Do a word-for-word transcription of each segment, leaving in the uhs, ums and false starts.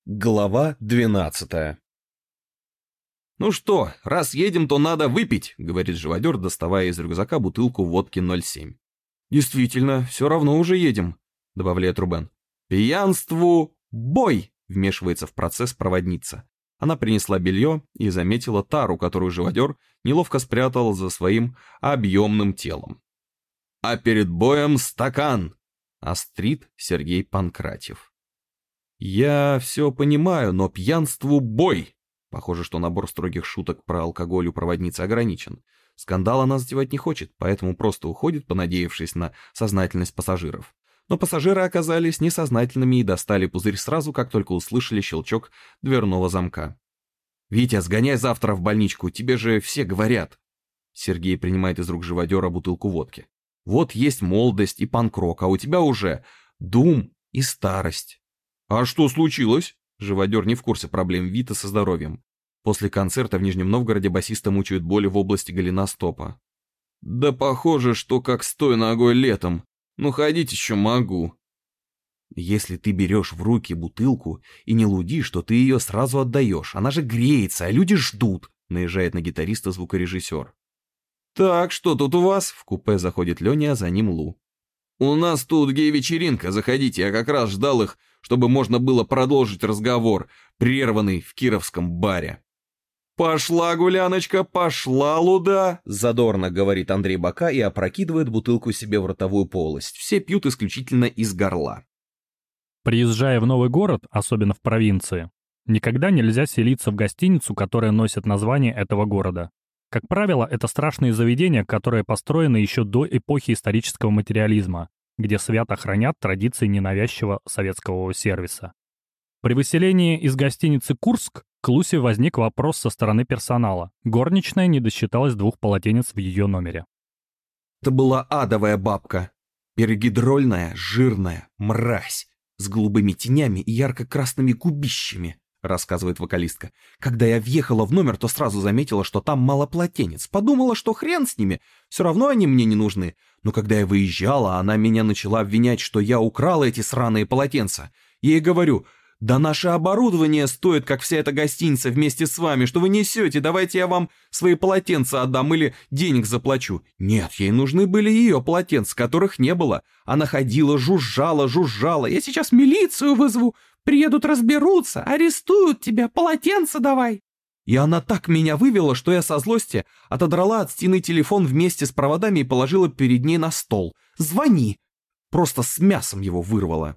Глава двенадцатая. «Ну что, раз едем, то надо выпить», — говорит живодер, доставая из рюкзака бутылку водки ноль семь. «Действительно, все равно уже едем», — добавляет Рубен. «Пьянству бой!» — вмешивается в процесс проводница. Она принесла белье и заметила тару, которую живодер неловко спрятал за своим объемным телом. «А перед боем стакан!» — острит Сергей Панкратьев. «Я все понимаю, но пьянству бой!» Похоже, что набор строгих шуток про алкоголь у проводницы ограничен. Скандал она затевать не хочет, поэтому просто уходит, понадеявшись на сознательность пассажиров. Но пассажиры оказались несознательными и достали пузырь сразу, как только услышали щелчок дверного замка. «Витя, сгоняй завтра в больничку, тебе же все говорят!» Сергей принимает из рук живодера бутылку водки. «Вот есть молодость и панк-рок, а у тебя уже дум и старость». «А что случилось?» Живодер не в курсе проблем Вита со здоровьем. После концерта в Нижнем Новгороде басиста мучают боли в области голеностопа. «Да похоже, что как с той ногой летом. Ну ходить еще могу». «Если ты берешь в руки бутылку и не лудишь, что ты ее сразу отдаешь. Она же греется, а люди ждут», — наезжает на гитариста звукорежиссер. «Так, что тут у вас?» — в купе заходит Леня, а за ним Лу. «У нас тут гей-вечеринка, заходите, я как раз ждал их, чтобы можно было продолжить разговор, прерванный в кировском баре». «Пошла, гуляночка, пошла, луда!» — задорно говорит Андрей Бока и опрокидывает бутылку себе в ротовую полость. Все пьют исключительно из горла. Приезжая в новый город, особенно в провинции, никогда нельзя селиться в гостиницу, которая носит название этого города. Как правило, это страшные заведения, которые построены еще до эпохи исторического материализма, где свято хранят традиции ненавязчивого советского сервиса. При выселении из гостиницы «Курск» к Лусе возник вопрос со стороны персонала. Горничная не досчиталась двух полотенец в ее номере. Это была адовая бабка. Пергидрольная, жирная, мразь, с голубыми тенями и ярко-красными губищами, рассказывает вокалистка. Когда я въехала в номер, то сразу заметила, что там мало полотенец. Подумала, что хрен с ними, все равно они мне не нужны. Но когда я выезжала, она меня начала обвинять, что я украла эти сраные полотенца. Я ей говорю: «Да наше оборудование стоит, как вся эта гостиница вместе с вами, что вы несете, давайте я вам свои полотенца отдам или денег заплачу». Нет, ей нужны были ее полотенца, которых не было. Она ходила, жужжала, жужжала. «Я сейчас милицию вызову, приедут, разберутся, арестуют тебя, полотенца давай». И она так меня вывела, что я со злости отодрала от стены телефон вместе с проводами и положила перед ней на стол. «Звони!» Просто с мясом его вырвала.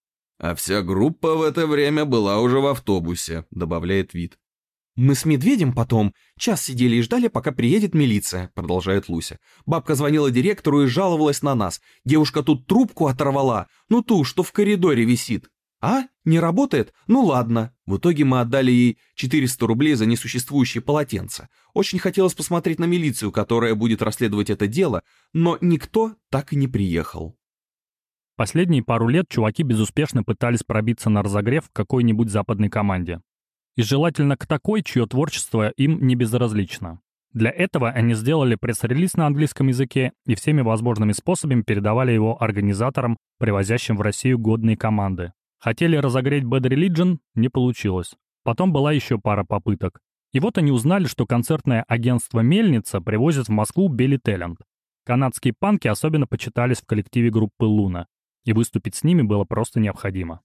«А вся группа в это время была уже в автобусе», — добавляет Вит. «Мы с Медведем потом час сидели и ждали, пока приедет милиция», — продолжает Луся. «Бабка звонила директору и жаловалась на нас. Девушка тут трубку оторвала, ну ту, что в коридоре висит. А? Не работает? Ну ладно». В итоге мы отдали ей четыреста рублей за несуществующие полотенца. Очень хотелось посмотреть на милицию, которая будет расследовать это дело, но никто так и не приехал. Последние пару лет чуваки безуспешно пытались пробиться на разогрев в какой-нибудь западной команде. И желательно к такой, чье творчество им не безразлично. Для этого они сделали пресс-релиз на английском языке и всеми возможными способами передавали его организаторам, привозящим в Россию годные команды. Хотели разогреть Bad Religion, не получилось. Потом была еще пара попыток. И вот они узнали, что концертное агентство «Мельница» привозит в Москву Белли Талент. Канадские панки особенно почитались в коллективе группы «Луна», и выступить с ними было просто необходимо.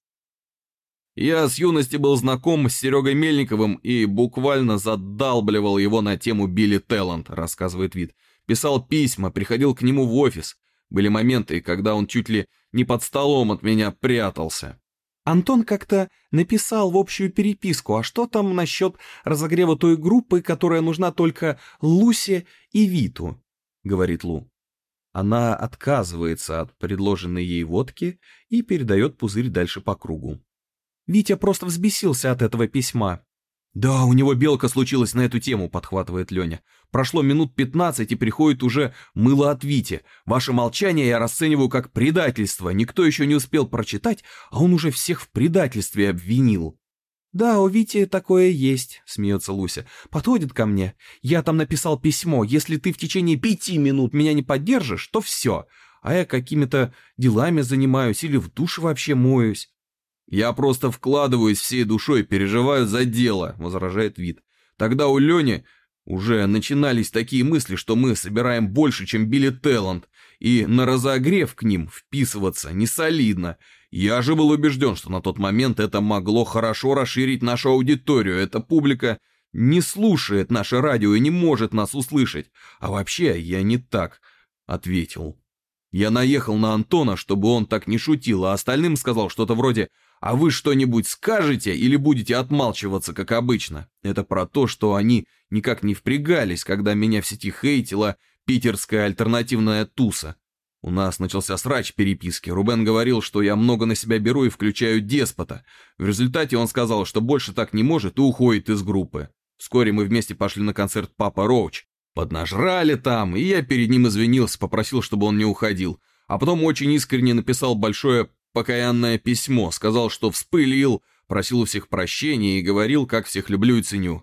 «Я с юности был знаком с Серегой Мельниковым и буквально задалбливал его на тему Билли Талент», — рассказывает Вит. «Писал письма, приходил к нему в офис. Были моменты, когда он чуть ли не под столом от меня прятался». Антон как-то написал в общую переписку, а что там насчет разогрева той группы, которая нужна только Лусе и Виту, говорит Лу. Она отказывается от предложенной ей водки и передает пузырь дальше по кругу. Витя просто взбесился от этого письма. «Да, у него белка случилась на эту тему», — подхватывает Леня. «Прошло минут пятнадцать, и приходит уже мыло от Вити. Ваше молчание я расцениваю как предательство. Никто еще не успел прочитать, а он уже всех в предательстве обвинил». «Да, у Вити такое есть», — смеется Луся. «Подходит ко мне. Я там написал письмо. Если ты в течение пяти минут меня не поддержишь, то все. А я какими-то делами занимаюсь или в душе вообще моюсь». «Я просто вкладываюсь всей душой, переживаю за дело», — возражает Вит. «Тогда у Лени уже начинались такие мысли, что мы собираем больше, чем Билли Теллант, и на разогрев к ним вписываться не солидно. Я же был убежден, что на тот момент это могло хорошо расширить нашу аудиторию. Эта публика не слушает наше радио и не может нас услышать. А вообще я не так ответил. Я наехал на Антона, чтобы он так не шутил, а остальным сказал что-то вроде «А вы что-нибудь скажете или будете отмалчиваться, как обычно?» Это про то, что они никак не впрягались, когда меня в сети хейтила питерская альтернативная туса. У нас начался срач переписки. Рубен говорил, что я много на себя беру и включаю деспота. В результате он сказал, что больше так не может и уходит из группы. Вскоре мы вместе пошли на концерт Папа Роуч. Поднажрали там, и я перед ним извинился, попросил, чтобы он не уходил. А потом очень искренне написал большое покаянное письмо, сказал, что вспылил, просил у всех прощения и говорил, как всех люблю и ценю.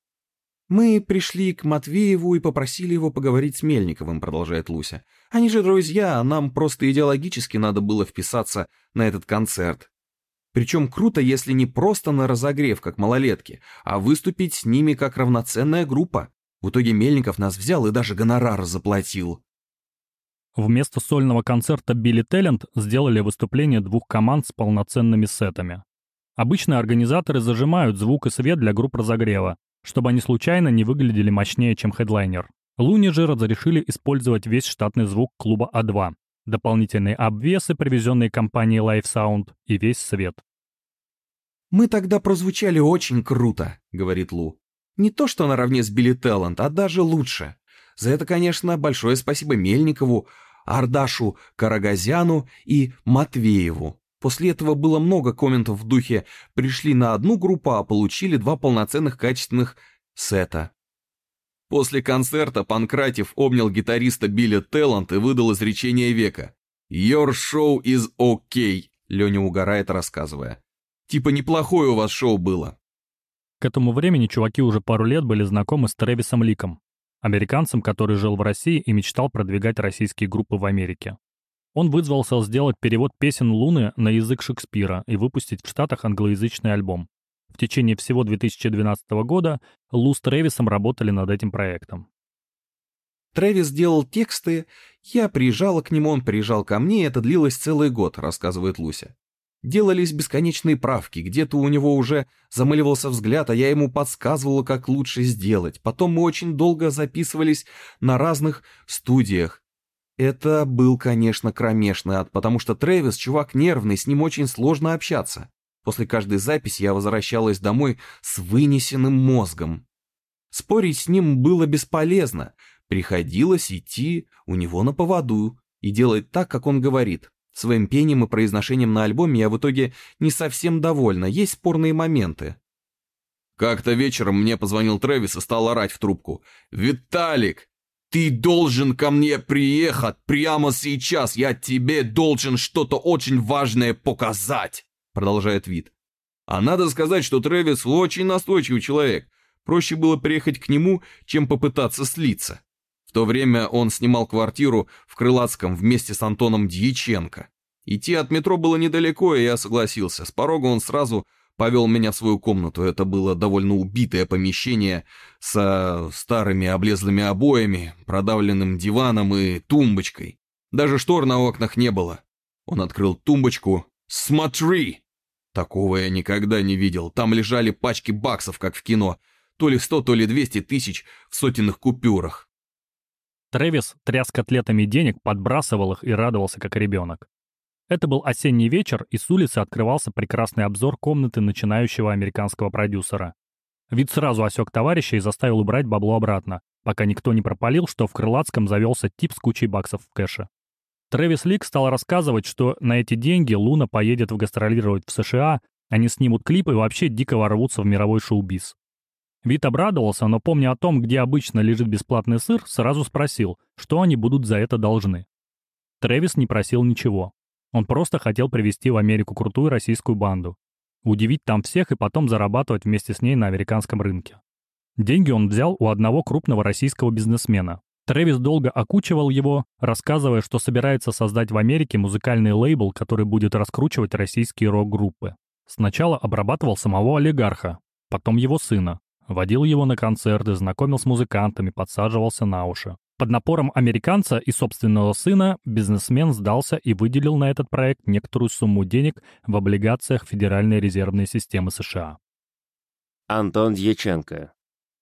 «Мы пришли к Матвееву и попросили его поговорить с Мельниковым», — продолжает Луся. «Они же друзья, а нам просто идеологически надо было вписаться на этот концерт. Причем круто, если не просто на разогрев, как малолетки, а выступить с ними как равноценная группа. В итоге Мельников нас взял и даже гонорар заплатил». Вместо сольного концерта Билли Теллант сделали выступление двух команд с полноценными сетами. Обычно организаторы зажимают звук и свет для групп разогрева, чтобы они случайно не выглядели мощнее, чем хедлайнер. Луни же разрешили использовать весь штатный звук клуба А два, дополнительные обвесы, привезенные компанией Live Sound, и весь свет. «Мы тогда прозвучали очень круто», — говорит Лу. «Не то что наравне с Билли Теллант, а даже лучше. За это, конечно, большое спасибо Мельникову, Ардашу Карагазяну и Матвееву. После этого было много комментов в духе «пришли на одну группу, а получили два полноценных качественных сета». После концерта Панкратев обнял гитариста Билли Теллант и выдал изречение века. «Your show is okay», — Леня угорает, рассказывая. «Типа неплохое у вас шоу было». К этому времени чуваки уже пару лет были знакомы с Трэвисом Ликом, американцем, который жил в России и мечтал продвигать российские группы в Америке. Он вызвался сделать перевод песен Луны на язык Шекспира и выпустить в Штатах англоязычный альбом. В течение всего две тысячи двенадцатого года Лу с Трэвисом работали над этим проектом. «Трэвис делал тексты, я приезжала к нему, он приезжал ко мне, это длилось целый год», — рассказывает Луся. «Делались бесконечные правки, где-то у него уже замыливался взгляд, а я ему подсказывала, как лучше сделать. Потом мы очень долго записывались на разных студиях. Это был, конечно, кромешный ад, потому что Трэвис чувак нервный, с ним очень сложно общаться. После каждой записи я возвращалась домой с вынесенным мозгом. Спорить с ним было бесполезно, приходилось идти у него на поводу и делать так, как он говорит. Своим пением и произношением на альбоме я в итоге не совсем довольна, есть спорные моменты». Как-то вечером мне позвонил Трэвис и стал орать в трубку. «Виталик, ты должен ко мне приехать прямо сейчас, я тебе должен что-то очень важное показать», продолжает Вит. А надо сказать, что Трэвис очень настойчивый человек. Проще было приехать к нему, чем попытаться слиться. В то время он снимал квартиру в Крылатском вместе с Антоном Дьяченко. Идти от метро было недалеко, и я согласился. С порога он сразу повел меня в свою комнату. Это было довольно убитое помещение со старыми облезлыми обоями, продавленным диваном и тумбочкой. Даже штор на окнах не было. Он открыл тумбочку. «Смотри!» Такого я никогда не видел. Там лежали пачки баксов, как в кино. То ли сто, то ли двести тысяч в сотенных купюрах. Трэвис тряс котлетами денег, подбрасывал их и радовался, как ребенок. Это был осенний вечер, и с улицы открывался прекрасный обзор комнаты начинающего американского продюсера. Вид сразу осек товарища и заставил убрать бабло обратно, пока никто не пропалил, что в Крылатском завелся тип с кучей баксов в кэше. Трэвис Лик стал рассказывать, что на эти деньги Луна поедет в гастролировать в США, они снимут клип и вообще дико ворвутся в мировой шоу-биз. Вит обрадовался, но, помня о том, где обычно лежит бесплатный сыр, сразу спросил, что они будут за это должны. Трэвис не просил ничего. Он просто хотел привезти в Америку крутую российскую банду, удивить там всех и потом зарабатывать вместе с ней на американском рынке. Деньги он взял у одного крупного российского бизнесмена. Трэвис долго окучивал его, рассказывая, что собирается создать в Америке музыкальный лейбл, который будет раскручивать российские рок-группы. Сначала обрабатывал самого олигарха, потом его сына, водил его на концерты, знакомил с музыкантами, подсаживался на уши. Под напором американца и собственного сына бизнесмен сдался и выделил на этот проект некоторую сумму денег в облигациях Федеральной резервной системы США. Антон Дьяченко.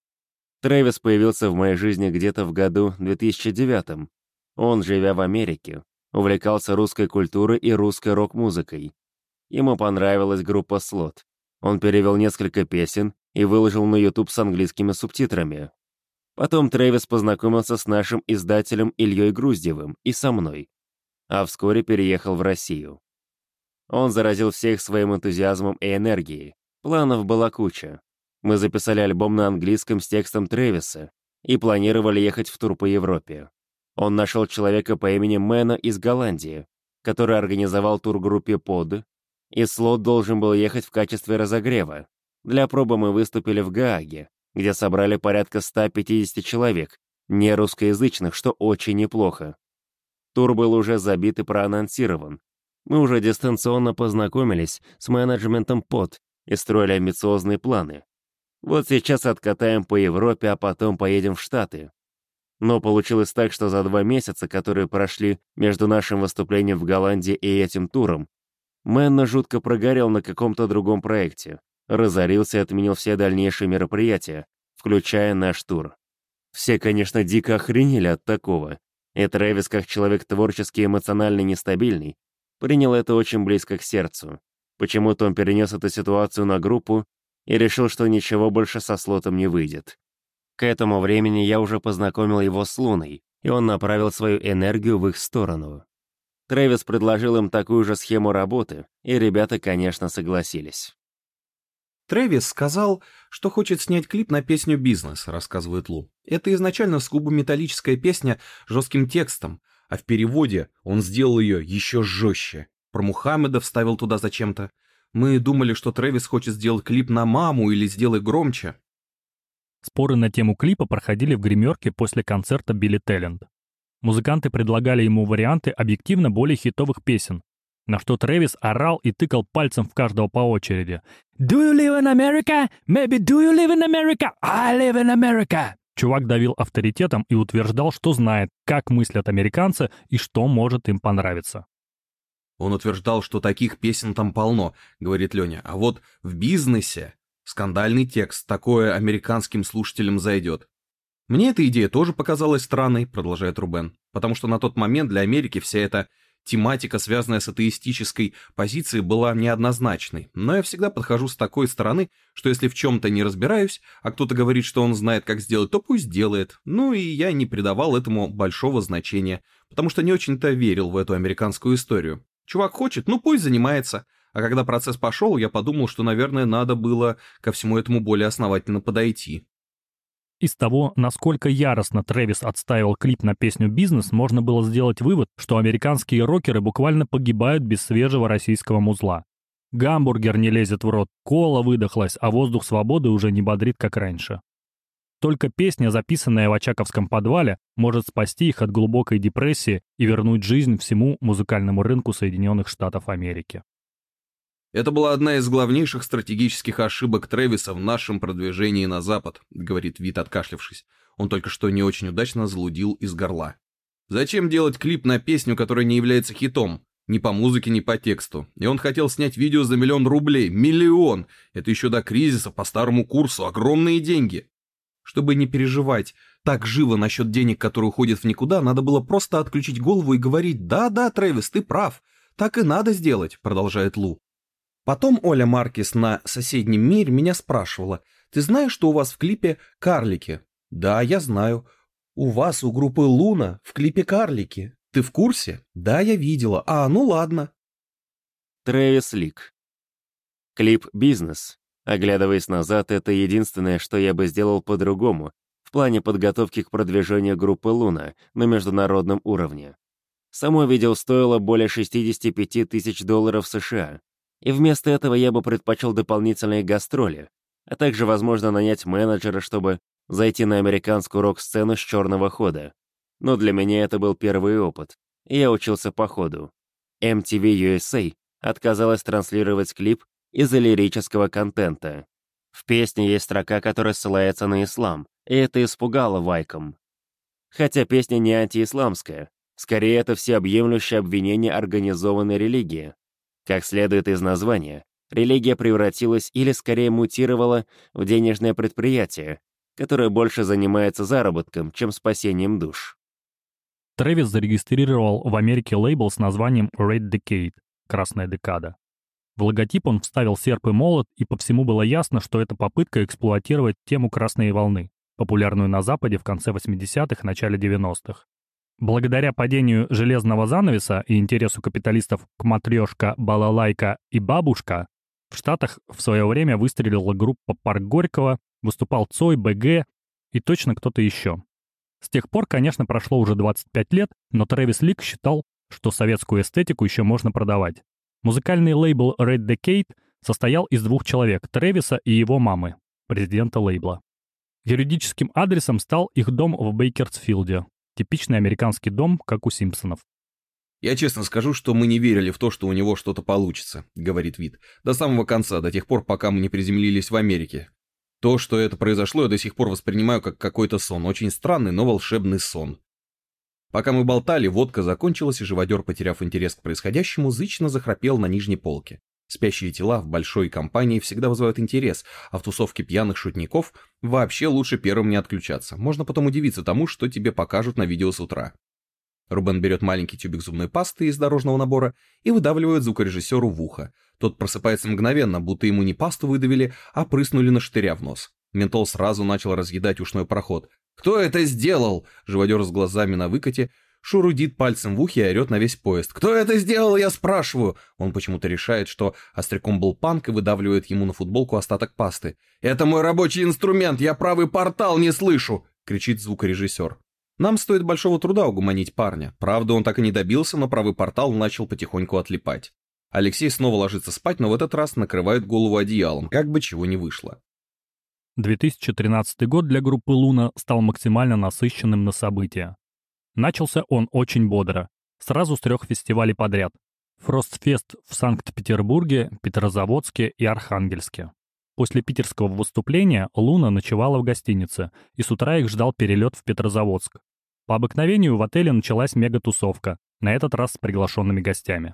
Трэвис появился в моей жизни где-то в году две тысячи девятом. Он, живя в Америке, увлекался русской культурой и русской рок-музыкой. Ему понравилась группа Слот. Он перевел несколько песен и выложил на YouTube с английскими субтитрами. Потом Трэвис познакомился с нашим издателем Ильей Груздевым и со мной, а вскоре переехал в Россию. Он заразил всех своим энтузиазмом и энергией. Планов была куча. Мы записали альбом на английском с текстом Трэвиса и планировали ехать в тур по Европе. Он нашел человека по имени Мэна из Голландии, который организовал тур группе Под, и Слот должен был ехать в качестве разогрева. Для пробы мы выступили в Гааге, где собрали порядка ста пятидесяти человек, не русскоязычных, что очень неплохо. Тур был уже забит и проанонсирован. Мы уже дистанционно познакомились с менеджментом Под и строили амбициозные планы. Вот сейчас откатаем по Европе, а потом поедем в Штаты. Но получилось так, что за два месяца, которые прошли между нашим выступлением в Голландии и этим туром, Мэнна жутко прогорел на каком-то другом проекте, разорился и отменил все дальнейшие мероприятия, включая наш тур. Все, конечно, дико охренели от такого, и Трэвис, как человек творчески и эмоционально нестабильный, принял это очень близко к сердцу. Почему-то он перенес эту ситуацию на группу и решил, что ничего больше со Слотом не выйдет. К этому времени я уже познакомил его с Луной, и он направил свою энергию в их сторону. Трэвис предложил им такую же схему работы, и ребята, конечно, согласились. Трэвис сказал, что хочет снять клип на песню «Бизнес», рассказывает Лу. Это изначально сугубо металлическая песня с жестким текстом, а в переводе он сделал ее еще жестче. Про Мухаммеда вставил туда зачем-то. Мы думали, что Трэвис хочет сделать клип на «Маму» или «Сделай громче». Споры на тему клипа проходили в гримерке после концерта Билли Телленд. Музыканты предлагали ему варианты объективно более хитовых песен, на что Трэвис орал и тыкал пальцем в каждого по очереди. «Do you live in America? Maybe do you live in America? I live in America!» Чувак давил авторитетом и утверждал, что знает, как мыслят американцы и что может им понравиться. Он утверждал, что таких песен там полно, говорит Леня, а вот в «Бизнесе» скандальный текст, такое американским слушателям зайдет. Мне эта идея тоже показалась странной, продолжает Рубен, потому что на тот момент для Америки вся эта тематика, связанная с атеистической позицией, была неоднозначной. Но я всегда подхожу с такой стороны, что если в чем-то не разбираюсь, а кто-то говорит, что он знает, как сделать, то пусть делает. Ну и я не придавал этому большого значения, потому что не очень-то верил в эту американскую историю. Чувак хочет, ну пусть занимается. А когда процесс пошел, я подумал, что, наверное, надо было ко всему этому более основательно подойти. Из того, насколько яростно Трэвис отстаивал клип на песню «Бизнес», можно было сделать вывод, что американские рокеры буквально погибают без свежего российского музла. Гамбургер не лезет в рот, кола выдохлась, а воздух свободы уже не бодрит, как раньше. Только песня, записанная в очаковском подвале, может спасти их от глубокой депрессии и вернуть жизнь всему музыкальному рынку Соединенных Штатов Америки. Это была одна из главнейших стратегических ошибок Трэвиса в нашем продвижении на Запад, говорит Вит, откашлявшись. Он только что не очень удачно залудил из горла. Зачем делать клип на песню, которая не является хитом? Ни по музыке, ни по тексту. И он хотел снять видео за миллион рублей. Миллион! Это еще до кризиса, по старому курсу. Огромные деньги. Чтобы не переживать так живо насчет денег, которые уходят в никуда, надо было просто отключить голову и говорить: «Да-да, Трэвис, ты прав. Так и надо сделать», продолжает Лу. Потом Оля Маркес на «Соседнем мире» меня спрашивала: «Ты знаешь, что у вас в клипе карлики?» «Да, я знаю. У вас, у группы «Луна», в клипе карлики. Ты в курсе?» «Да, я видела. А, ну ладно». Трэвис Лик. Клип «Бизнес». Оглядываясь назад, это единственное, что я бы сделал по-другому в плане подготовки к продвижению группы «Луна» на международном уровне. Само видео стоило более шестьдесят пять тысяч долларов США. И вместо этого я бы предпочел дополнительные гастроли, а также, возможно, нанять менеджера, чтобы зайти на американскую рок-сцену с черного хода. Но для меня это был первый опыт, и я учился по ходу. эм ти ви ю эс эй отказалась транслировать клип из-за лирического контента. В песне есть строка, которая ссылается на ислам, и это испугало Вайком. Хотя песня не антиисламская, скорее это всеобъемлющее обвинение организованной религии. Как следует из названия, религия превратилась или скорее мутировала в денежное предприятие, которое больше занимается заработком, чем спасением душ. Трэвис зарегистрировал в Америке лейбл с названием Red Decade — «Красная декада». В логотип он вставил серп и молот, и по всему было ясно, что это попытка эксплуатировать тему «Красной волны», популярную на Западе в конце восьмидесятых, начале девяностых. Благодаря падению железного занавеса и интересу капиталистов к матрешка, балалайка и бабушка, в Штатах в свое время выстрелила группа «Парк Горького», выступал Цой, БГ и точно кто-то еще. С тех пор, конечно, прошло уже двадцать пять лет, но Трэвис Лик считал, что советскую эстетику еще можно продавать. Музыкальный лейбл Red Decade состоял из двух человек — Трэвиса и его мамы, президента лейбла. Юридическим адресом стал их дом в Бейкерсфилде. Типичный американский дом, как у Симпсонов. «Я честно скажу, что мы не верили в то, что у него что-то получится», — говорит Вит. «До самого конца, до тех пор, пока мы не приземлились в Америке. То, что это произошло, я до сих пор воспринимаю как какой-то сон. Очень странный, но волшебный сон». Пока мы болтали, водка закончилась, и живодер, потеряв интерес к происходящему, зычно захрапел на нижней полке. Спящие тела в большой компании всегда вызывают интерес, а в тусовке пьяных шутников вообще лучше первым не отключаться. Можно потом удивиться тому, что тебе покажут на видео с утра. Рубен берет маленький тюбик зубной пасты из дорожного набора и выдавливает звукорежиссеру в ухо. Тот просыпается мгновенно, будто ему не пасту выдавили, а прыснули на штыря в нос. Ментол сразу начал разъедать ушной проход. «Кто это сделал?» Живодер с глазами на выкате шурудит пальцем в ухе и орет на весь поезд. «Кто это сделал, я спрашиваю?» Он почему-то решает, что остряком был панк, и выдавливает ему на футболку остаток пасты. «Это мой рабочий инструмент, я правый портал не слышу!» — кричит звукорежиссер. Нам стоит большого труда угомонить парня. Правда, он так и не добился, но правый портал начал потихоньку отлипать. Алексей снова ложится спать, но в этот раз накрывает голову одеялом, как бы чего не вышло. две тысячи тринадцатый год для группы «Луна» стал максимально насыщенным на события. Начался он очень бодро, сразу с трех фестивалей подряд. Фростфест в Санкт-Петербурге, Петрозаводске и Архангельске. После питерского выступления «Луна» ночевала в гостинице, и с утра их ждал перелет в Петрозаводск. По обыкновению в отеле началась мега-тусовка, на этот раз с приглашенными гостями.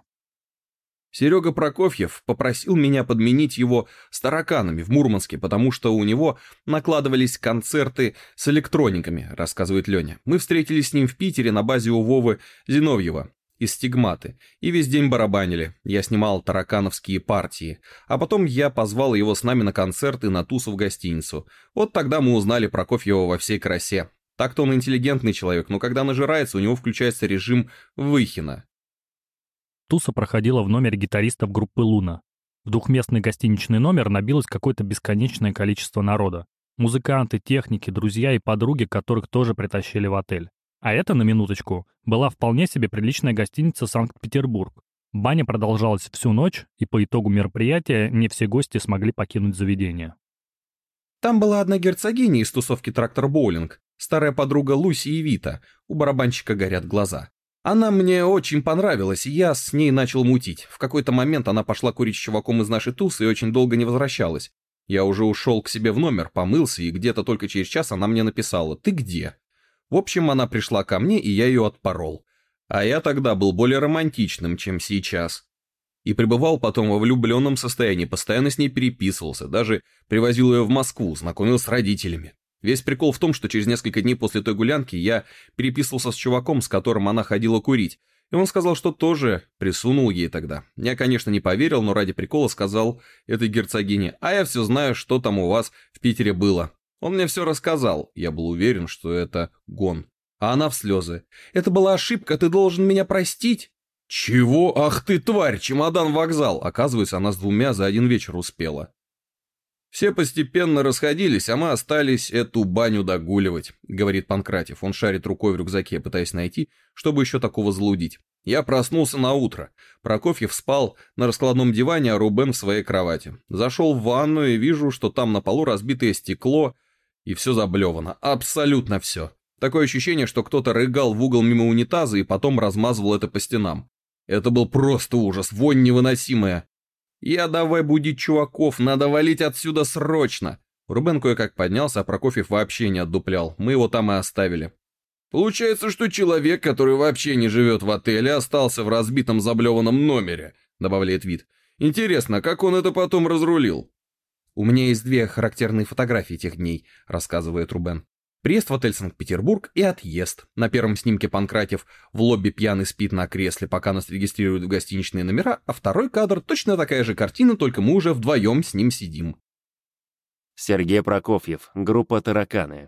Серега Прокофьев попросил меня подменить его с тараканами в Мурманске, потому что у него накладывались концерты с электрониками, рассказывает Леня. Мы встретились с ним в Питере на базе у Вовы Зиновьева из «Стигматы» и весь день барабанили. Я снимал таракановские партии, а потом я позвал его с нами на концерты на тусу в гостиницу. Вот тогда мы узнали Прокофьева во всей красе. Так-то он интеллигентный человек, но когда нажирается, у него включается режим Выхина. Туса проходила в номере гитаристов группы «Луна». В двухместный гостиничный номер набилось какое-то бесконечное количество народа. Музыканты, техники, друзья и подруги, которых тоже притащили в отель. А это, на минуточку, была вполне себе приличная гостиница «Санкт-Петербург». Баня продолжалась всю ночь, и по итогу мероприятия не все гости смогли покинуть заведение. Там была одна герцогиня из тусовки «Трактор Боулинг», старая подруга Луси и Вита, у барабанщика горят глаза. Она мне очень понравилась, и я с ней начал мутить. В какой-то момент она пошла курить с чуваком из нашей тусы и очень долго не возвращалась. Я уже ушел к себе в номер, помылся, и где-то только через час она мне написала: «Ты где?». В общем, она пришла ко мне, и я ее отпорол. А я тогда был более романтичным, чем сейчас. И пребывал потом во влюбленном состоянии, постоянно с ней переписывался, даже привозил ее в Москву, знакомил с родителями. Весь прикол в том, что через несколько дней после той гулянки я переписывался с чуваком, с которым она ходила курить, и он сказал, что тоже присунул ей тогда. Я, конечно, не поверил, но ради прикола сказал этой герцогине: «А я все знаю, что там у вас в Питере было». Он мне все рассказал, я был уверен, что это гон. А она в слезы: «Это была ошибка, ты должен меня простить». «Чего? Ах ты, тварь, чемодан-вокзал!» Оказывается, она с двумя за один вечер успела. «Все постепенно расходились, а мы остались эту баню догуливать», — говорит Панкратев. Он шарит рукой в рюкзаке, пытаясь найти, чтобы еще такого залудить. Я проснулся на утро. Прокофьев спал на раскладном диване, а Рубен в своей кровати. Зашел в ванную и вижу, что там на полу разбитое стекло, и все заблевано. Абсолютно все. Такое ощущение, что кто-то рыгал в угол мимо унитаза и потом размазывал это по стенам. Это был просто ужас, вонь невыносимая. «Я давай будить чуваков, надо валить отсюда срочно!» Рубен кое-как поднялся, а Прокофьев вообще не отдуплял, мы его там и оставили. «Получается, что человек, который вообще не живет в отеле, остался в разбитом заблеванном номере», добавляет Вит. «Интересно, как он это потом разрулил?» «У меня есть две характерные фотографии тех дней», рассказывает Рубен. Приезд в отель Санкт-Петербург и отъезд. На первом снимке Панкратьев в лобби пьяный спит на кресле, пока нас регистрируют в гостиничные номера, а второй кадр точно такая же картина, только мы уже вдвоем с ним сидим. Сергей Прокофьев, группа «Тараканы».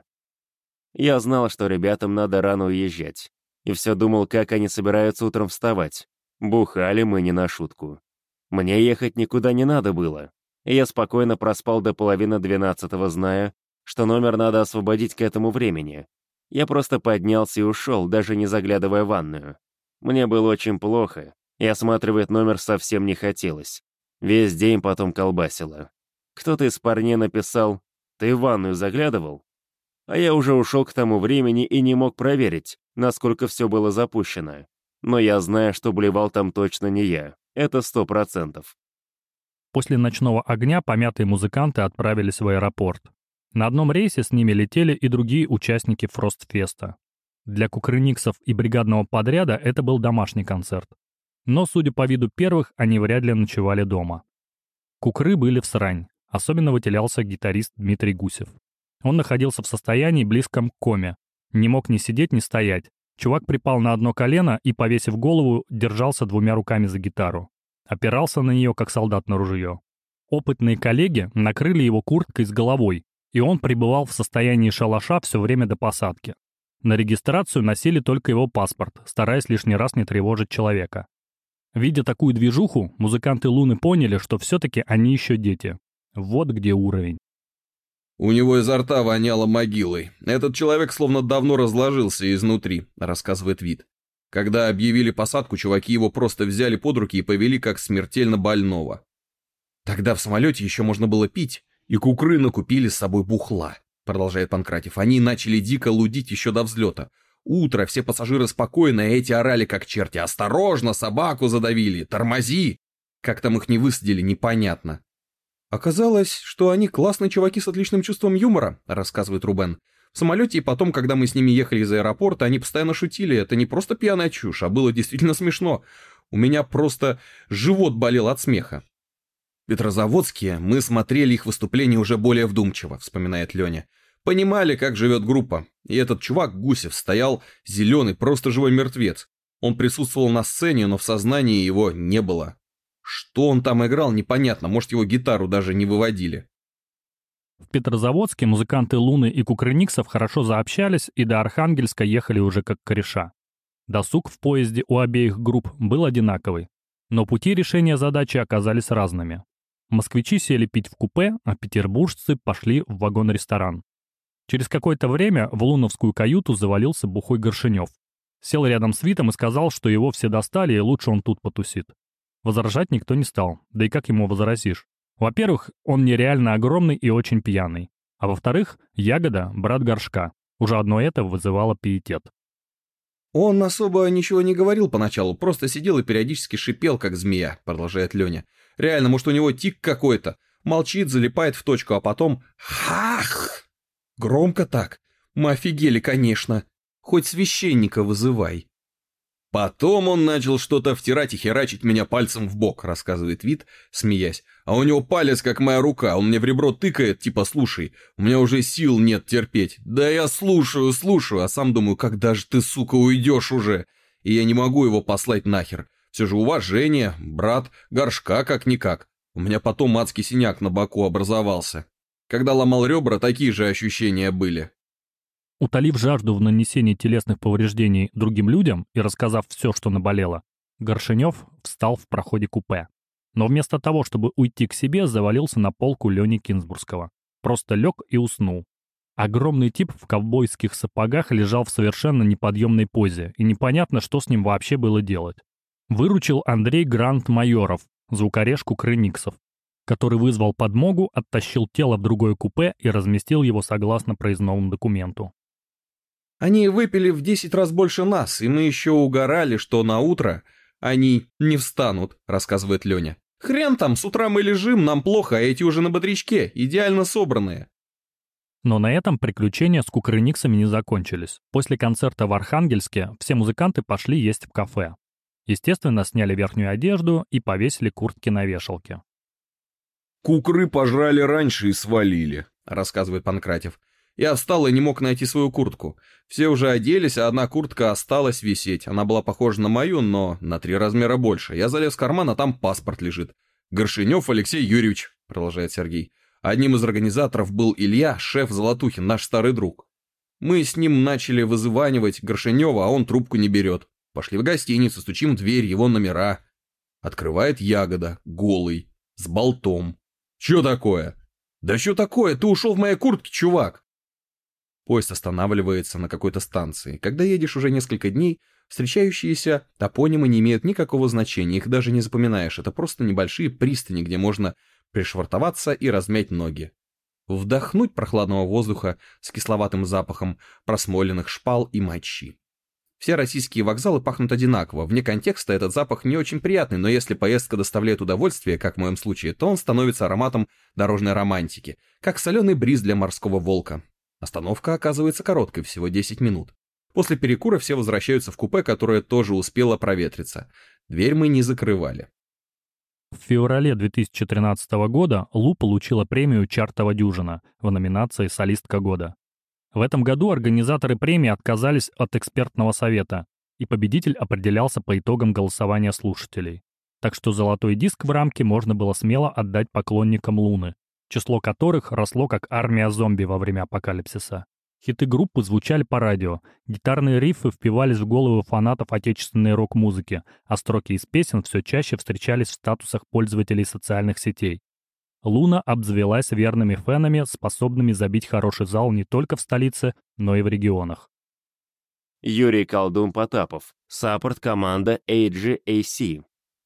Я знал, что ребятам надо рано уезжать. И все думал, как они собираются утром вставать. Бухали мы не на шутку. Мне ехать никуда не надо было. И я спокойно проспал до половины двенадцатого, зная, что номер надо освободить к этому времени. Я просто поднялся и ушел, даже не заглядывая в ванную. Мне было очень плохо, и осматривать номер совсем не хотелось. Весь день потом колбасило. Кто-то из парней написал: «Ты в ванную заглядывал?» А я уже ушел к тому времени и не мог проверить, насколько все было запущено. Но я знаю, что блевал там точно не я. Это сто процентов. После «Ночного огня» помятые музыканты отправились в аэропорт. На одном рейсе с ними летели и другие участники Фростфеста. Для кукрыниксов и бригадного подряда это был домашний концерт. Но, судя по виду первых, они вряд ли ночевали дома. Кукры были в срань. Особенно выделялся гитарист Дмитрий Гусев. Он находился в состоянии близком к коме. Не мог ни сидеть, ни стоять. Чувак припал на одно колено и, повесив голову, держался двумя руками за гитару. Опирался на нее, как солдат на ружье. Опытные коллеги накрыли его курткой с головой, и он пребывал в состоянии шалаша все время до посадки. На регистрацию носили только его паспорт, стараясь лишний раз не тревожить человека. Видя такую движуху, музыканты Луны поняли, что все-таки они еще дети. Вот где уровень. «У него изо рта воняло могилой. Этот человек словно давно разложился изнутри», — рассказывает Вит. «Когда объявили посадку, чуваки его просто взяли под руки и повели как смертельно больного. Тогда в самолете еще можно было пить, и кукры накупили с собой бухла», — продолжает Панкратьев. «Они начали дико лудить еще до взлета. Утро, все пассажиры спокойно, а эти орали как черти. «Осторожно, собаку задавили! Тормози!» Как там их не высадили, непонятно. «Оказалось, что они классные чуваки с отличным чувством юмора», — рассказывает Рубен. «В самолете и потом, когда мы с ними ехали из аэропорта, они постоянно шутили. Это не просто пьяная чушь, а было действительно смешно. У меня просто живот болел от смеха». «Петрозаводские, мы смотрели их выступления уже более вдумчиво», — вспоминает Леня. «Понимали, как живет группа. И этот чувак, Гусев, стоял зеленый, просто живой мертвец. Он присутствовал на сцене, но в сознании его не было. Что он там играл, непонятно, может, его гитару даже не выводили». В Петрозаводске музыканты Луны и Кукрыниксов хорошо заобщались и до Архангельска ехали уже как кореша. Досуг в поезде у обеих групп был одинаковый, но пути решения задачи оказались разными. Москвичи сели пить в купе, а петербуржцы пошли в вагон-ресторан. Через какое-то время в луновскую каюту завалился бухой Горшенев. Сел рядом с Витом и сказал, что его все достали и лучше он тут потусит. Возражать никто не стал, да и как ему возразишь? Во-первых, он нереально огромный и очень пьяный. А во-вторых, Ягода — брат Горшка. Уже одно это вызывало пиетет. «Он особо ничего не говорил поначалу, просто сидел и периодически шипел, как змея», — продолжает Леня. «Реально, может, у него тик какой-то. Молчит, залипает в точку, а потом... Хах! Громко так. Мы офигели, конечно. Хоть священника вызывай». «Потом он начал что-то втирать и херачить меня пальцем в бок», — рассказывает Вит, смеясь. «А у него палец, как моя рука, он мне в ребро тыкает, типа, слушай, у меня уже сил нет терпеть. Да я слушаю, слушаю, а сам думаю, когда же ты, сука, уйдешь уже? И я не могу его послать нахер. Все же уважение, брат, Горшка как-никак. У меня потом адский синяк на боку образовался. Когда ломал ребра, такие же ощущения были». Утолив жажду в нанесении телесных повреждений другим людям и рассказав все, что наболело, Горшенев встал в проходе купе. Но вместо того, чтобы уйти к себе, завалился на полку Лени Кинзбургского. Просто лег и уснул. Огромный тип в ковбойских сапогах лежал в совершенно неподъемной позе, и непонятно, что с ним вообще было делать. Выручил Андрей Грант-Майоров, звукореж Кукрыниксов, который вызвал подмогу, оттащил тело в другое купе и разместил его согласно проездному документу. «Они выпили в десять раз больше нас, и мы еще угорали, что на утро они не встанут», — рассказывает Леня. Хрен там, с утра мы лежим, нам плохо, а эти уже на бодрячке, идеально собранные. Но на этом приключения с кукрыниксами не закончились. После концерта в Архангельске все музыканты пошли есть в кафе. Естественно, сняли верхнюю одежду и повесили куртки на вешалке. «Кукры пожрали раньше и свалили», — рассказывает Панкратев. «Я встал и не мог найти свою куртку. Все уже оделись, а одна куртка осталась висеть. Она была похожа на мою, но на три размера больше. Я залез в карман, а там паспорт лежит. Горшенев Алексей Юрьевич», — продолжает Сергей. «Одним из организаторов был Илья, шеф Золотухин, наш старый друг. Мы с ним начали вызыванивать Горшенева, а он трубку не берет. Пошли в гостиницу, стучим в дверь, его номера. Открывает Ягода, голый, с болтом. Чё такое? Да что такое? Ты ушел в моей куртке, чувак!» Поезд останавливается на какой-то станции. Когда едешь уже несколько дней, встречающиеся топонимы не имеют никакого значения, их даже не запоминаешь. Это просто небольшие пристани, где можно пришвартоваться и размять ноги. Вдохнуть прохладного воздуха с кисловатым запахом просмоленных шпал и мочи. Все российские вокзалы пахнут одинаково. Вне контекста этот запах не очень приятный, но если поездка доставляет удовольствие, как в моем случае, то он становится ароматом дорожной романтики, как соленый бриз для морского волка. Остановка оказывается короткой, всего десять минут. После перекура все возвращаются в купе, которое тоже успело проветриться. Дверь мы не закрывали. В феврале две тысячи тринадцатого года Лу получила премию «Чартова дюжина» в номинации «Солистка года». В этом году организаторы премии отказались от экспертного совета, и победитель определялся по итогам голосования слушателей. Так что золотой диск в рамке можно было смело отдать поклонникам Луны, число которых росло как армия зомби во время апокалипсиса. Хиты группы звучали по радио, гитарные рифы впивались в головы фанатов отечественной рок-музыки, а строки из песен все чаще встречались в статусах пользователей социальных сетей. Луна обзавелась верными фенами, способными забить хороший зал не только в столице, но и в регионах. Юрий Колдун-Потапов, саппорт команда эй джи эй си.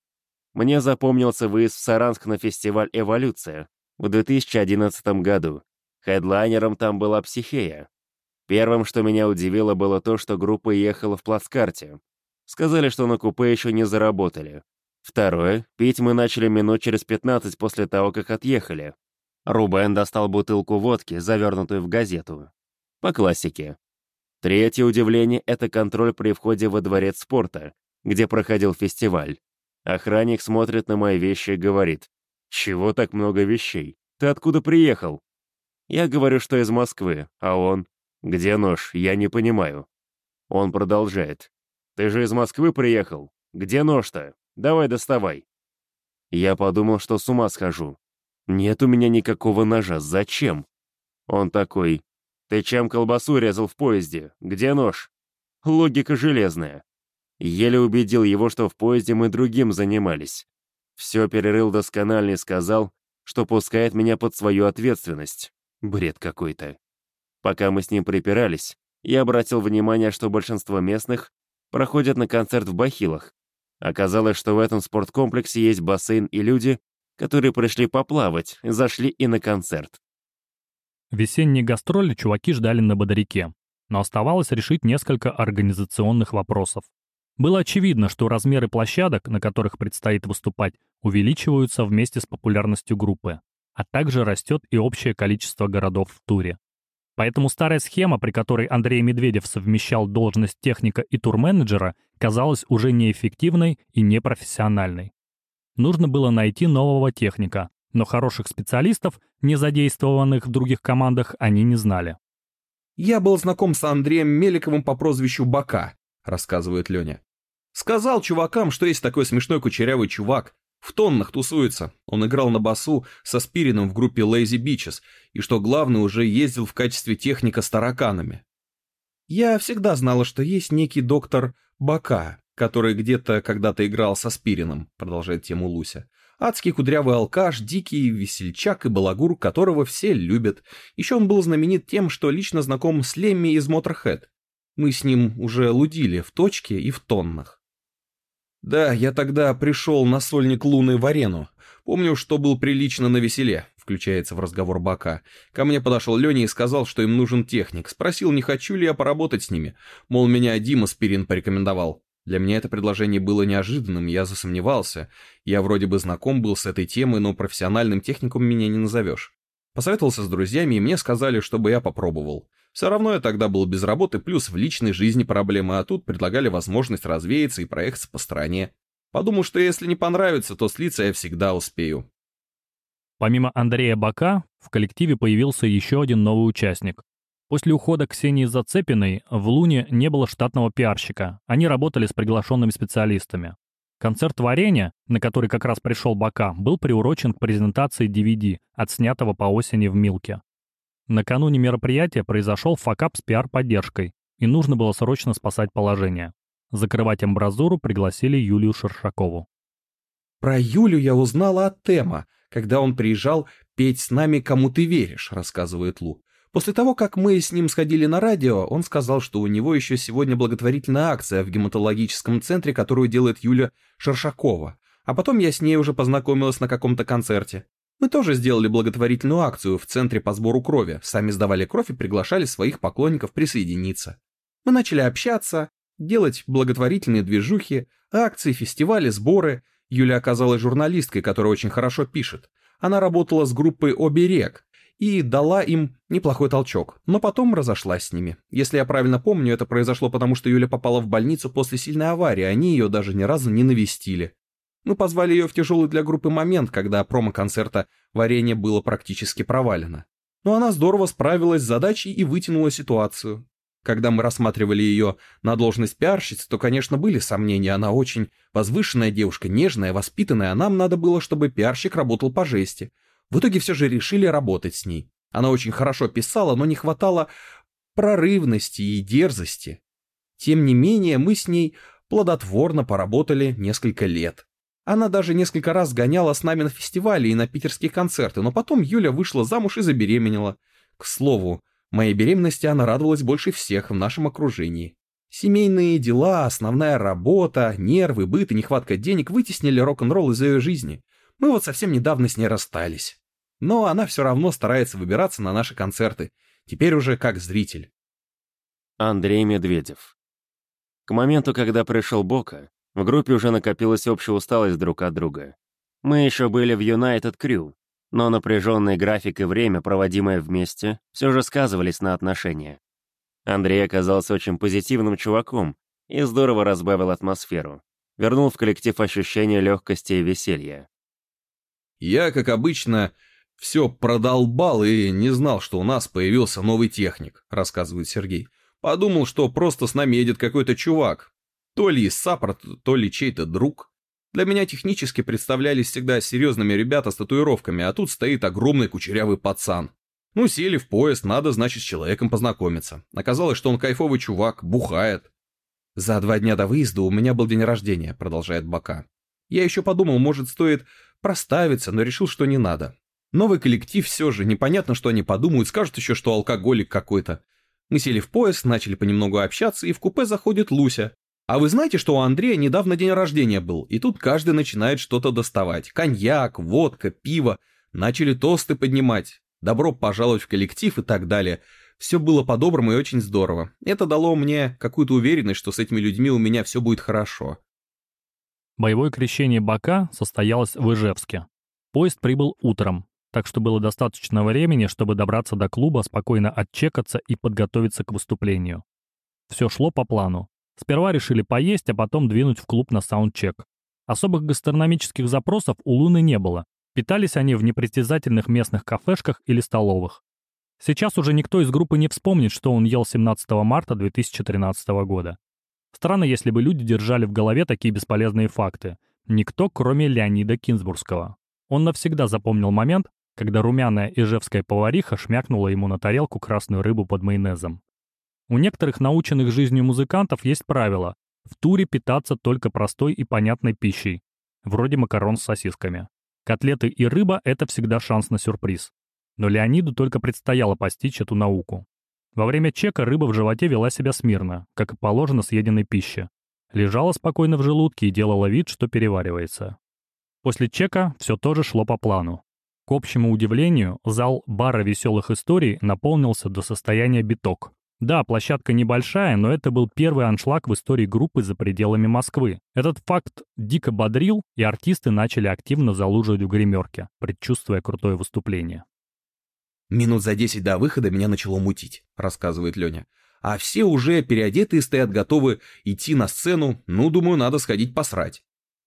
Мне запомнился выезд в Саранск на фестиваль «Эволюция» в две тысячи одиннадцатом году. Хедлайнером там была «Психея». Первым, что меня удивило, было то, что группа ехала в плацкарте. Сказали, что на купе еще не заработали. Второе, пить мы начали минут через пятнадцать после того, как отъехали. Рубен достал бутылку водки, завернутую в газету. По классике. Третье удивление — это контроль при входе во дворец спорта, где проходил фестиваль. Охранник смотрит на мои вещи и говорит: «Чего так много вещей? Ты откуда приехал?» Я говорю, что из Москвы, а он: «Где нож? Я не понимаю». Он продолжает: «Ты же из Москвы приехал? Где нож-то? Давай доставай». Я подумал, что с ума схожу. Нет у меня никакого ножа, зачем? Он такой: «Ты чем колбасу резал в поезде? Где нож?» Логика железная. Еле убедил его, что в поезде мы другим занимались. Все перерыл досконально и сказал, что пускает меня под свою ответственность. Бред какой-то. Пока мы с ним припирались, я обратил внимание, что большинство местных проходят на концерт в бахилах. Оказалось, что в этом спорткомплексе есть бассейн и люди, которые пришли поплавать, зашли и на концерт. Весенние гастроли чуваки ждали на Бодряке, но оставалось решить несколько организационных вопросов. Было очевидно, что размеры площадок, на которых предстоит выступать, увеличиваются вместе с популярностью группы, а также растет и общее количество городов в туре. Поэтому старая схема, при которой Андрей Медведев совмещал должность техника и турменеджера, казалась уже неэффективной и непрофессиональной. Нужно было найти нового техника, но хороших специалистов, не задействованных в других командах, они не знали. «Я был знаком с Андреем Меликовым по прозвищу Бока», — рассказывает Леня. «Сказал чувакам, что есть такой смешной кучерявый чувак, в тоннах тусуется. Он играл на басу со Спириным в группе Lazy Beaches, и что главное, уже ездил в качестве техника с тараканами. Я всегда знала, что есть некий доктор Бока, который где-то когда-то играл со Спириным», — продолжает тему Луся. «Адский кудрявый алкаш, дикий весельчак и балагур, которого все любят. Еще он был знаменит тем, что лично знаком с Лемми из Motorhead. Мы с ним уже лудили в точке и в тоннах». «Да, я тогда пришел на сольник Луны в арену. Помню, что был прилично навеселе», — включается в разговор Бока. «Ко мне подошел Леня и сказал, что им нужен техник. Спросил, не хочу ли я поработать с ними. Мол, меня Дима Спирин порекомендовал. Для меня это предложение было неожиданным, я засомневался. Я вроде бы знаком был с этой темой, но профессиональным техником меня не назовешь. Посоветовался с друзьями, и мне сказали, чтобы я попробовал. Все равно я тогда был без работы, плюс в личной жизни проблемы, а тут предлагали возможность развеяться и проехаться по стране. Подумал, что если не понравится, то слиться я всегда успею. Помимо Андрея Бака, в коллективе появился еще один новый участник. После ухода Ксении Зацепиной в «Луне» не было штатного пиарщика, они работали с приглашенными специалистами. Концерт «Варенье», на который как раз пришел Бака, был приурочен к презентации ди ви ди, отснятого по осени в Милке. Накануне мероприятия произошел факап с пиар-поддержкой, и нужно было срочно спасать положение. Закрывать амбразуру пригласили Юлию Шершакову. «Про Юлю я узнала от Тема, когда он приезжал петь с нами «Кому ты веришь», — рассказывает Лу. После того, как мы с ним сходили на радио, он сказал, что у него еще сегодня благотворительная акция в гематологическом центре, которую делает Юля Шершакова. А потом я с ней уже познакомилась на каком-то концерте. Мы тоже сделали благотворительную акцию в центре по сбору крови, сами сдавали кровь и приглашали своих поклонников присоединиться. Мы начали общаться, делать благотворительные движухи, акции, фестивали, сборы. Юля оказалась журналисткой, которая очень хорошо пишет. Она работала с группой «Оберег» и дала им неплохой толчок, но потом разошлась с ними. Если я правильно помню, это произошло потому, что Юля попала в больницу после сильной аварии, они ее даже ни разу не навестили. Мы позвали ее в тяжелый для группы момент, когда промо-концерта «Варенье» было практически провалено. Но она здорово справилась с задачей и вытянула ситуацию. Когда мы рассматривали ее на должность пиарщицы, то, конечно, были сомнения, она очень возвышенная девушка, нежная, воспитанная, а нам надо было, чтобы пиарщик работал по жести. В итоге все же решили работать с ней. Она очень хорошо писала, но не хватало прорывности и дерзости. Тем не менее, мы с ней плодотворно поработали несколько лет. Она даже несколько раз гоняла с нами на фестивали и на питерские концерты, но потом Юля вышла замуж и забеременела. К слову, моей беременности она радовалась больше всех в нашем окружении. Семейные дела, основная работа, нервы, быт и нехватка денег вытеснили рок-н-ролл из ее жизни. Мы вот совсем недавно с ней расстались. Но она все равно старается выбираться на наши концерты, теперь уже как зритель. Андрей Медведев. К моменту, когда пришел Бока, в группе уже накопилась общая усталость друг от друга. Мы еще были в United Crew, но напряженный график и время, проводимое вместе, все же сказывались на отношения. Андрей оказался очень позитивным чуваком и здорово разбавил атмосферу. Вернул в коллектив ощущение легкости и веселья. Я, как обычно, все продолбал и не знал, что у нас появился новый техник, рассказывает Сергей. Подумал, что просто с нами едет какой-то чувак. То ли из саппорта, то ли чей-то друг. Для меня технически представлялись всегда серьезными ребята с татуировками, а тут стоит огромный кучерявый пацан. Ну, сели в поезд, надо, значит, с человеком познакомиться. Оказалось, что он кайфовый чувак, бухает. За два дня до выезда у меня был день рождения, продолжает Бака. Я еще подумал, может, стоит проставиться, но решил, что не надо. Новый коллектив все же, непонятно, что они подумают, скажут еще, что алкоголик какой-то. Мы сели в поезд, начали понемногу общаться, и в купе заходит Луся. А вы знаете, что у Андрея недавно день рождения был, и тут каждый начинает что-то доставать. Коньяк, водка, пиво. Начали тосты поднимать. Добро пожаловать в коллектив и так далее. Все было по-доброму и очень здорово. Это дало мне какую-то уверенность, что с этими людьми у меня все будет хорошо. Боевое крещение Бака состоялось в Ижевске. Поезд прибыл утром, так что было достаточно времени, чтобы добраться до клуба, спокойно отчекаться и подготовиться к выступлению. Все шло по плану. Сперва решили поесть, а потом двинуть в клуб на саундчек. Особых гастрономических запросов у Луны не было. Питались они в непритязательных местных кафешках или столовых. Сейчас уже никто из группы не вспомнит, что он ел семнадцатого марта две тысячи тринадцатого года. Странно, если бы люди держали в голове такие бесполезные факты. Никто, кроме Леонида Кинзбургского. Он навсегда запомнил момент, когда румяная ижевская повариха шмякнула ему на тарелку красную рыбу под майонезом. У некоторых наученных жизнью музыкантов есть правило в туре питаться только простой и понятной пищей, вроде макарон с сосисками. Котлеты и рыба — это всегда шанс на сюрприз. Но Леониду только предстояло постичь эту науку. Во время чека рыба в животе вела себя смирно, как и положено съеденной пище. Лежала спокойно в желудке и делала вид, что переваривается. После чека все тоже шло по плану. К общему удивлению, зал бара веселых историй наполнился до состояния биток. Да, площадка небольшая, но это был первый аншлаг в истории группы за пределами Москвы. Этот факт дико бодрил, и артисты начали активно залуживать в гримерке, предчувствуя крутое выступление. «Минут за десять до выхода меня начало мутить», — рассказывает Леня. «А все уже переодетые стоят, готовы идти на сцену. Ну, думаю, надо сходить посрать».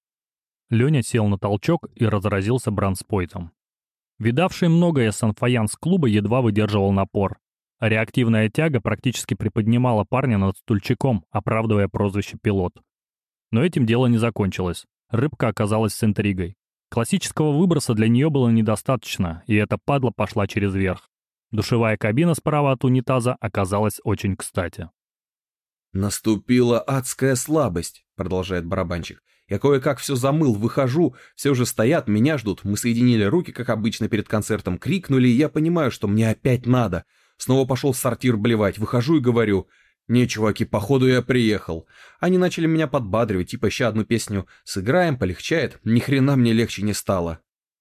Леня сел на толчок и разразился бранспойтом. Видавший многое санфаянс клуба едва выдерживал напор. Реактивная тяга практически приподнимала парня над стульчиком, оправдывая прозвище «пилот». Но этим дело не закончилось. Рыбка оказалась с интригой. Классического выброса для нее было недостаточно, и эта падла пошла через верх. Душевая кабина справа от унитаза оказалась очень кстати. «Наступила адская слабость», — продолжает барабанщик. «Я кое-как все замыл, выхожу, все уже стоят, меня ждут. Мы соединили руки, как обычно перед концертом, крикнули, и я понимаю, что мне опять надо. Снова пошел в сортир блевать, выхожу и говорю: «Не, чуваки, походу я приехал». Они начали меня подбадривать, типа ща одну песню сыграем, полегчает. Ни хрена мне легче не стало».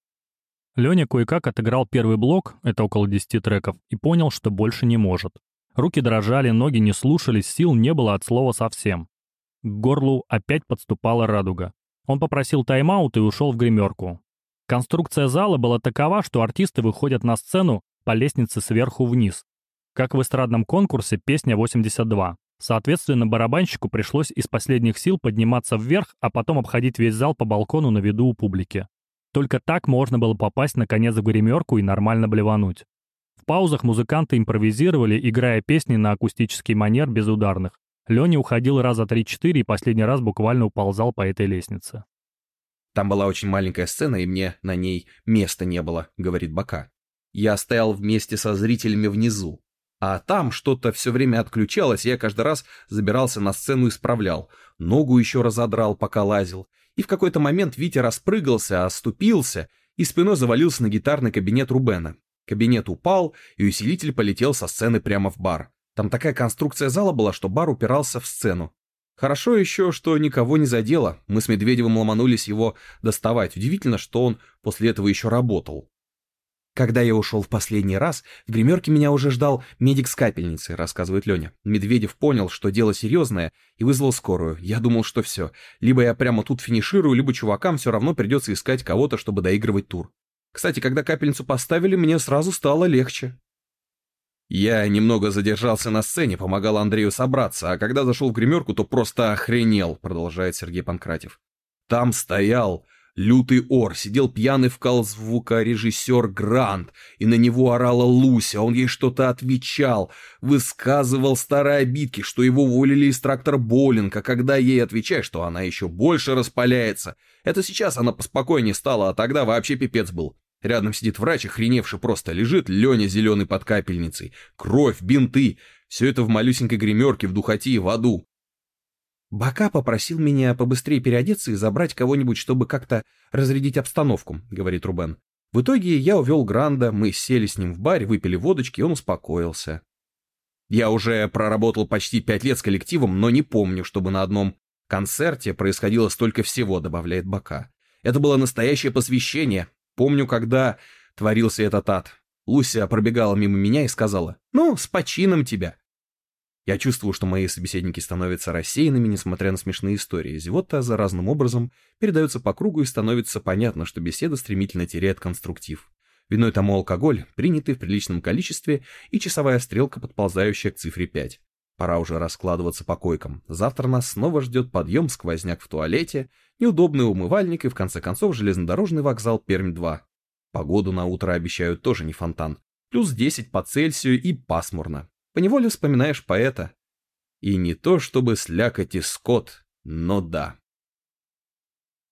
Леня кое-как отыграл первый блок, это около десяти треков, и понял, что больше не может. Руки дрожали, ноги не слушались, сил не было от слова совсем. К горлу опять подступала радуга. Он попросил тайм-аут и ушел в гримерку. Конструкция зала была такова, что артисты выходят на сцену по лестнице сверху вниз. Как в эстрадном конкурсе «Песня восемьдесят два». Соответственно, барабанщику пришлось из последних сил подниматься вверх, а потом обходить весь зал по балкону на виду у публики. Только так можно было попасть наконец в гримерку и нормально блевануть. В паузах музыканты импровизировали, играя песни на акустический манер без ударных. Леня уходил раза три-четыре и последний раз буквально уползал по этой лестнице. «Там была очень маленькая сцена, и мне на ней места не было», — говорит Бока. «Я стоял вместе со зрителями внизу. А там что-то все время отключалось, и я каждый раз забирался на сцену и исправлял. Ногу еще разодрал, пока лазил. И в какой-то момент Витя распрыгался, оступился и спиной завалился на гитарный кабинет Рубена. Кабинет упал, и усилитель полетел со сцены прямо в бар. Там такая конструкция зала была, что бар упирался в сцену. Хорошо еще, что никого не задело. Мы с Медведевым ломанулись его доставать. Удивительно, что он после этого еще работал. «Когда я ушел в последний раз, в гримерке меня уже ждал медик с капельницей», — рассказывает Леня. Медведев понял, что дело серьезное, и вызвал скорую. Я думал, что все. Либо я прямо тут финиширую, либо чувакам все равно придется искать кого-то, чтобы доигрывать тур. Кстати, когда капельницу поставили, мне сразу стало легче. Я немного задержался на сцене, помогал Андрею собраться, а когда зашел в гримерку, то просто охренел», — продолжает Сергей Панкратев. «Там стоял лютый ор, сидел пьяный вкал звукорежиссер Грант, и на него орала Луся, он ей что-то отвечал, высказывал старые обидки, что его уволили из трактор боулинг, а когда ей отвечаешь, что она еще больше распаляется. Это сейчас она поспокойнее стала, а тогда вообще пипец был. Рядом сидит врач, охреневший просто, лежит Леня зеленый под капельницей. Кровь, бинты, все это в малюсенькой гримерке, в духоте и в аду. «Бока попросил меня побыстрее переодеться и забрать кого-нибудь, чтобы как-то разрядить обстановку», — говорит Рубен. «В итоге я увел Гранда, мы сели с ним в баре, выпили водочки, и он успокоился. Я уже проработал почти пять лет с коллективом, но не помню, чтобы на одном концерте происходило столько всего», — добавляет Бока. «Это было настоящее посвящение. Помню, когда творился этот ад. Луся пробегала мимо меня и сказала: «Ну, с почином тебя». Я чувствую, что мои собеседники становятся рассеянными, несмотря на смешные истории. Зевота заразным образом передается по кругу, и становится понятно, что беседа стремительно теряет конструктив. Виной тому алкоголь, принятый в приличном количестве, и часовая стрелка, подползающая к цифре пять. Пора уже раскладываться по койкам. Завтра нас снова ждет подъем, сквозняк в туалете, неудобный умывальник и, в конце концов, железнодорожный вокзал Пермь-два. Погоду на утро обещают тоже не фонтан. Плюс десять по Цельсию и пасмурно. Поневоле вспоминаешь поэта. И не то чтобы слякоть и скот, но да.